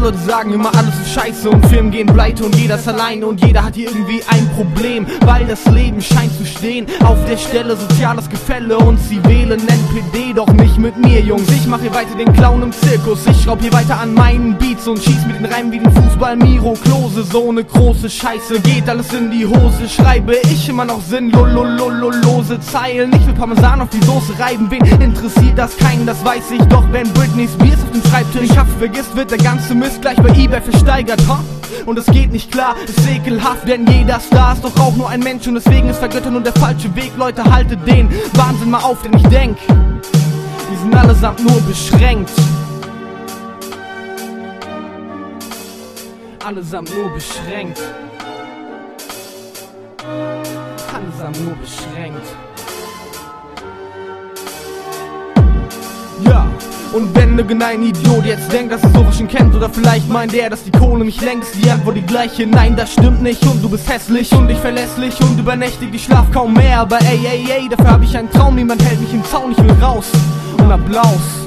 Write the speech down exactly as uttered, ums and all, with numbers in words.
Leute sagen immer, alles ist scheiße und Firmen gehen pleite und jeder ist alleine und jeder hat hier irgendwie ein Problem, weil das Leben scheint zu stehen auf der Stelle, soziales Gefälle und sie wählen N P D, doch nicht mit mir, Jungs. Ich mach hier weiter den Clown im Zirkus, ich schraub hier weiter an meinen Beats und schieß mit den Reimen wie den Fußball Miro Klose. So ne große Scheiße, geht alles in die Hose, schreibe ich immer noch sinnlose Zeilen. Ich will Parmesan auf die Soße reiben, wen interessiert das keinen, das weiß ich, doch wenn Britney Spears auf dem Schreibtisch den Kaffee vergisst, wird der ganze Mist gleich bei eBay versteigert, ha? Und es geht nicht klar, ist ekelhaft, denn jeder Star ist doch auch nur ein Mensch und deswegen ist Vergöttern nur der falsche Weg. Leute, haltet den Wahnsinn mal auf, denn ich denk, die sind allesamt nur beschränkt. Allesamt nur beschränkt. Allesamt nur beschränkt. Ja, und wenn irgendein Idiot jetzt denkt, dass er sowas schon kennt, oder vielleicht meint er, dass die Kohle mich lenkt, ist die Antwort die gleiche: Nein, das stimmt nicht und du bist hässlich und ich verlässlich und übernächtig, ich schlaf kaum mehr, aber ey, ey, ey, dafür hab ich einen Traum, niemand hält mich im Zaun, ich will raus und Applaus.